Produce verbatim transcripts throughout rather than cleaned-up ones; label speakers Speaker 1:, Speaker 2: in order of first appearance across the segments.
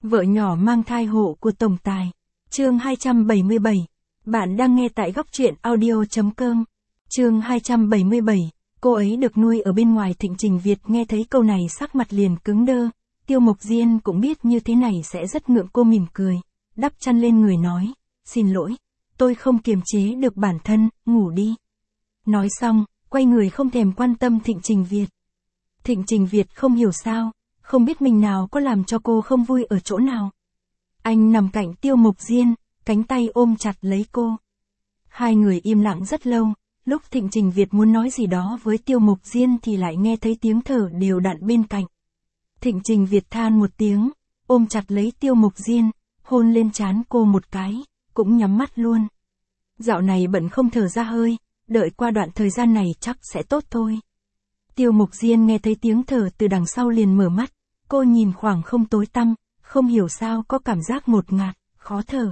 Speaker 1: Vợ nhỏ mang thai hộ của tổng tài. Chương hai trăm bảy mươi bảy. Bạn đang nghe tại góc truyện audio.com. Chương hai trăm bảy mươi bảy. Cô ấy được nuôi ở bên ngoài. Thịnh Trình Việt nghe thấy câu này sắc mặt liền cứng đơ. Tiêu Mộc Diên cũng biết như thế này sẽ rất ngượng, cô mỉm cười, đắp chăn lên người nói, xin lỗi, tôi không kiềm chế được bản thân, ngủ đi. Nói xong, quay người không thèm quan tâm Thịnh Trình Việt. Thịnh Trình Việt không hiểu sao, không biết mình nào có làm cho cô không vui ở chỗ nào. Anh nằm cạnh Tiêu Mộc Diên, cánh tay ôm chặt lấy cô. Hai người im lặng rất lâu, lúc Thịnh Trình Việt muốn nói gì đó với Tiêu Mộc Diên thì lại nghe thấy tiếng thở đều đặn bên cạnh. Thịnh Trình Việt than một tiếng, ôm chặt lấy Tiêu Mộc Diên, hôn lên trán cô một cái, cũng nhắm mắt luôn. Dạo này bận không thở ra hơi, đợi qua đoạn thời gian này chắc sẽ tốt thôi. Tiêu Mộc Diên nghe thấy tiếng thở từ đằng sau liền mở mắt, cô nhìn khoảng không tối tăm, không hiểu sao có cảm giác ngột ngạt, khó thở.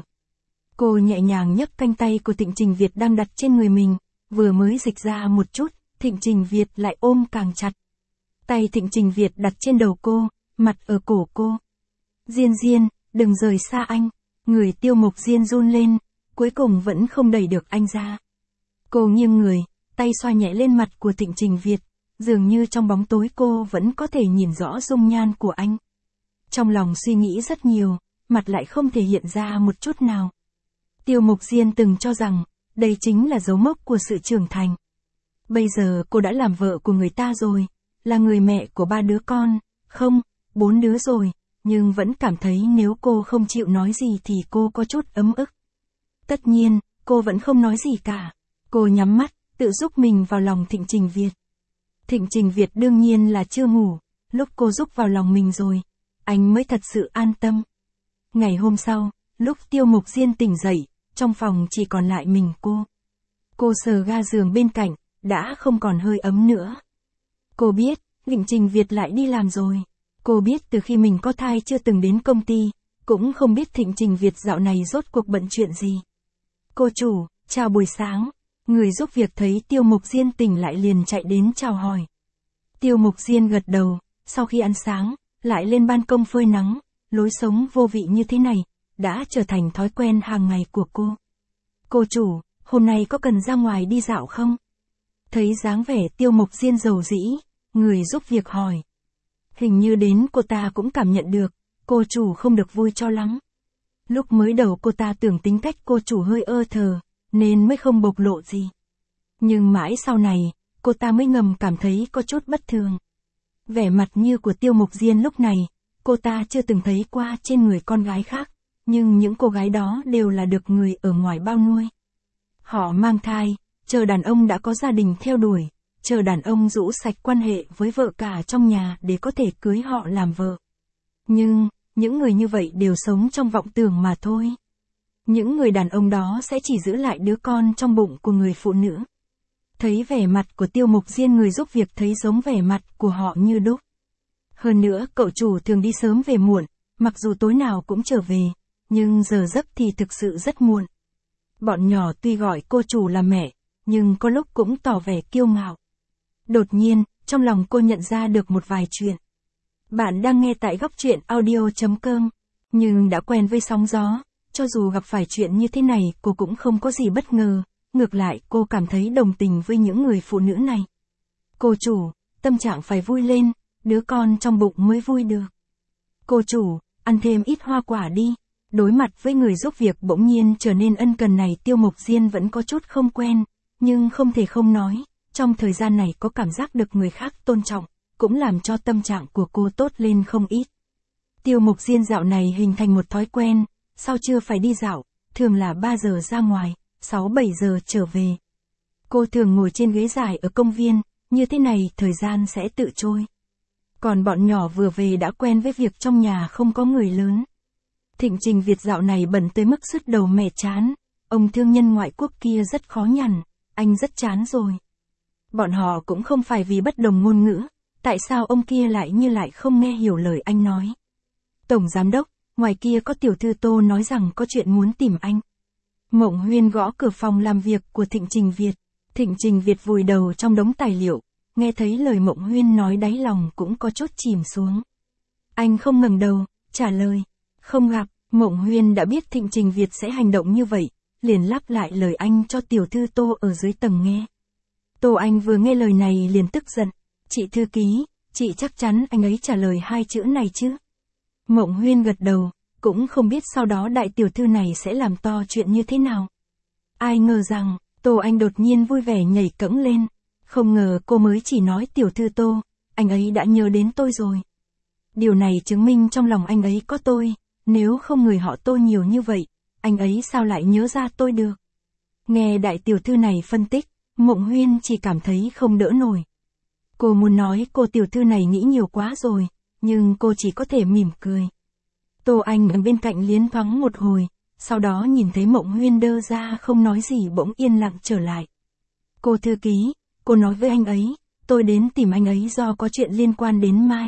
Speaker 1: Cô nhẹ nhàng nhấc cánh tay của Thịnh Trình Việt đang đặt trên người mình, vừa mới dịch ra một chút, Thịnh Trình Việt lại ôm càng chặt. Tay Thịnh Trình Việt đặt trên đầu cô, mặt ở cổ cô. Diên Diên, đừng rời xa anh. Người Tiêu Mộc Diên run lên, cuối cùng vẫn không đẩy được anh ra. Cô nghiêng người, tay xoa nhẹ lên mặt của Thịnh Trình Việt, dường như trong bóng tối cô vẫn có thể nhìn rõ dung nhan của anh. Trong lòng suy nghĩ rất nhiều, mặt lại không thể hiện ra một chút nào. Tiêu Mộc Diên từng cho rằng, đây chính là dấu mốc của sự trưởng thành. Bây giờ cô đã làm vợ của người ta rồi, là người mẹ của ba đứa con, không, bốn đứa rồi, nhưng vẫn cảm thấy nếu cô không chịu nói gì thì cô có chút ấm ức. Tất nhiên, cô vẫn không nói gì cả. Cô nhắm mắt, tự giúp mình vào lòng Thịnh Trình Việt. Thịnh Trình Việt đương nhiên là chưa ngủ, lúc cô giúp vào lòng mình rồi, anh mới thật sự an tâm. Ngày hôm sau, lúc Tiêu Mộc Diên tỉnh dậy, trong phòng chỉ còn lại mình cô. Cô sờ ga giường bên cạnh, đã không còn hơi ấm nữa. Cô biết, Thịnh Trình Việt lại đi làm rồi. Cô biết từ khi mình có thai chưa từng đến công ty, cũng không biết Thịnh Trình Việt dạo này rốt cuộc bận chuyện gì. Cô chủ, chào buổi sáng. Người giúp việc thấy Tiêu Mộc Diên tỉnh lại liền chạy đến chào hỏi. Tiêu Mộc Diên gật đầu, sau khi ăn sáng, lại lên ban công phơi nắng, lối sống vô vị như thế này, đã trở thành thói quen hàng ngày của cô. Cô chủ, hôm nay có cần ra ngoài đi dạo không? Thấy dáng vẻ Tiêu Mộc Diên rầu rĩ, người giúp việc hỏi. Hình như đến cô ta cũng cảm nhận được, cô chủ không được vui cho lắm. Lúc mới đầu cô ta tưởng tính cách cô chủ hơi ơ thờ, nên mới không bộc lộ gì. Nhưng mãi sau này, cô ta mới ngầm cảm thấy có chút bất thường. Vẻ mặt như của Tiêu Mộc Diên lúc này, cô ta chưa từng thấy qua trên người con gái khác, nhưng những cô gái đó đều là được người ở ngoài bao nuôi. Họ mang thai, chờ đàn ông đã có gia đình theo đuổi, chờ đàn ông rũ sạch quan hệ với vợ cả trong nhà để có thể cưới họ làm vợ. Nhưng, những người như vậy đều sống trong vọng tưởng mà thôi. Những người đàn ông đó sẽ chỉ giữ lại đứa con trong bụng của người phụ nữ. Thấy vẻ mặt của Tiêu Mộc Diên, người giúp việc thấy giống vẻ mặt của họ như đúc. Hơn nữa, cậu chủ thường đi sớm về muộn, mặc dù tối nào cũng trở về, nhưng giờ giấc thì thực sự rất muộn. Bọn nhỏ tuy gọi cô chủ là mẹ, nhưng có lúc cũng tỏ vẻ kiêu ngạo. Đột nhiên, trong lòng cô nhận ra được một vài chuyện. Bạn đang nghe tại góc truyện audio.com, nhưng đã quen với sóng gió, cho dù gặp phải chuyện như thế này cô cũng không có gì bất ngờ, ngược lại cô cảm thấy đồng tình với những người phụ nữ này. Cô chủ, tâm trạng phải vui lên, đứa con trong bụng mới vui được. Cô chủ, ăn thêm ít hoa quả đi. Đối mặt với người giúp việc bỗng nhiên trở nên ân cần này, Tiêu Mộc Diên vẫn có chút không quen, nhưng không thể không nói, trong thời gian này có cảm giác được người khác tôn trọng, cũng làm cho tâm trạng của cô tốt lên không ít. Tiêu Mộc Diên dạo này hình thành một thói quen, sau trưa phải đi dạo, thường là ba giờ ra ngoài, sáu bảy giờ trở về. Cô thường ngồi trên ghế dài ở công viên, như thế này thời gian sẽ tự trôi. Còn bọn nhỏ vừa về đã quen với việc trong nhà không có người lớn. Thịnh Trình Việt dạo này bận tới mức sứt đầu mẻ chán, ông thương nhân ngoại quốc kia rất khó nhằn, anh rất chán rồi. Bọn họ cũng không phải vì bất đồng ngôn ngữ, tại sao ông kia lại như lại không nghe hiểu lời anh nói. Tổng giám đốc, ngoài kia có tiểu thư Tô nói rằng có chuyện muốn tìm anh. Mộng Huyên gõ cửa phòng làm việc của Thịnh Trình Việt. Thịnh Trình Việt vùi đầu trong đống tài liệu, nghe thấy lời Mộng Huyên nói đáy lòng cũng có chút chìm xuống. Anh không ngẩng đầu, trả lời. Không gặp, Mộng Huyên đã biết Thịnh Trình Việt sẽ hành động như vậy, liền lắp lại lời anh cho tiểu thư Tô ở dưới tầng nghe. Tô Anh vừa nghe lời này liền tức giận. Chị thư ký, chị chắc chắn anh ấy trả lời hai chữ này chứ? Mộng Huyên gật đầu, cũng không biết sau đó đại tiểu thư này sẽ làm to chuyện như thế nào. Ai ngờ rằng, Tô Anh đột nhiên vui vẻ nhảy cẫng lên. Không ngờ cô mới chỉ nói tiểu thư Tô, anh ấy đã nhớ đến tôi rồi. Điều này chứng minh trong lòng anh ấy có tôi, nếu không người họ Tô nhiều như vậy, anh ấy sao lại nhớ ra tôi được? Nghe đại tiểu thư này phân tích, Mộng Huyên chỉ cảm thấy không đỡ nổi. Cô muốn nói cô tiểu thư này nghĩ nhiều quá rồi, nhưng cô chỉ có thể mỉm cười. Tô Anh ở bên cạnh liến thoáng một hồi, sau đó nhìn thấy Mộng Huyên đơ ra không nói gì bỗng yên lặng trở lại. Cô thư ký, cô nói với anh ấy, tôi đến tìm anh ấy do có chuyện liên quan đến Mai.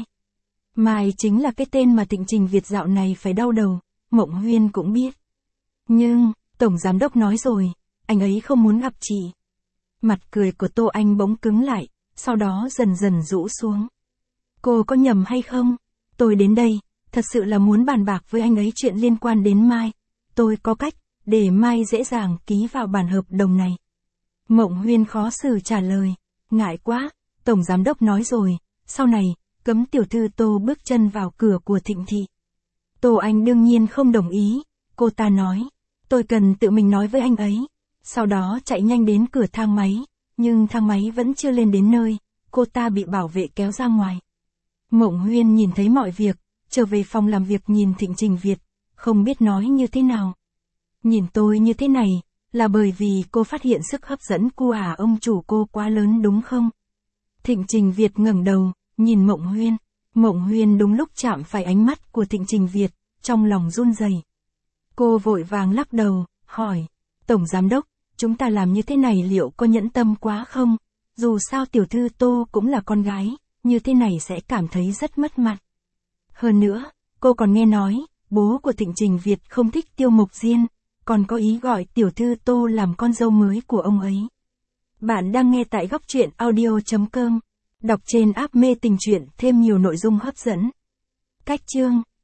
Speaker 1: Mai chính là cái tên mà Thịnh Trình Việt dạo này phải đau đầu, Mộng Huyên cũng biết. Nhưng, Tổng Giám Đốc nói rồi, anh ấy không muốn gặp chị. Mặt cười của Tô Anh bỗng cứng lại, sau đó dần dần rũ xuống. Cô có nhầm hay không? Tôi đến đây, thật sự là muốn bàn bạc với anh ấy chuyện liên quan đến Mai. Tôi có cách, để Mai dễ dàng ký vào bản hợp đồng này. Mộng Huyên khó xử trả lời, ngại quá, Tổng Giám Đốc nói rồi, sau này, cấm tiểu thư Tô bước chân vào cửa của Thịnh thị. Tô Anh đương nhiên không đồng ý, cô ta nói, tôi cần tự mình nói với anh ấy. Sau đó chạy nhanh đến cửa thang máy, nhưng thang máy vẫn chưa lên đến nơi, cô ta bị bảo vệ kéo ra ngoài. Mộng Huyên nhìn thấy mọi việc, trở về phòng làm việc nhìn Thịnh Trình Việt, không biết nói như thế nào. Nhìn tôi như thế này, là bởi vì cô phát hiện sức hấp dẫn của à ông chủ cô quá lớn đúng không? Thịnh Trình Việt ngẩng đầu, nhìn Mộng Huyên. Mộng Huyên đúng lúc chạm phải ánh mắt của Thịnh Trình Việt, trong lòng run rẩy. Cô vội vàng lắc đầu, hỏi, Tổng Giám Đốc, chúng ta làm như thế này liệu có nhẫn tâm quá không? Dù sao tiểu thư Tô cũng là con gái, như thế này sẽ cảm thấy rất mất mặt. Hơn nữa, cô còn nghe nói, bố của Thịnh Trình Việt không thích Tiêu Mộc Diên, còn có ý gọi tiểu thư Tô làm con dâu mới của ông ấy. Bạn đang nghe tại góc truyện audio chấm com. Đọc trên app Mê Tình Truyện thêm nhiều nội dung hấp dẫn. Cách chương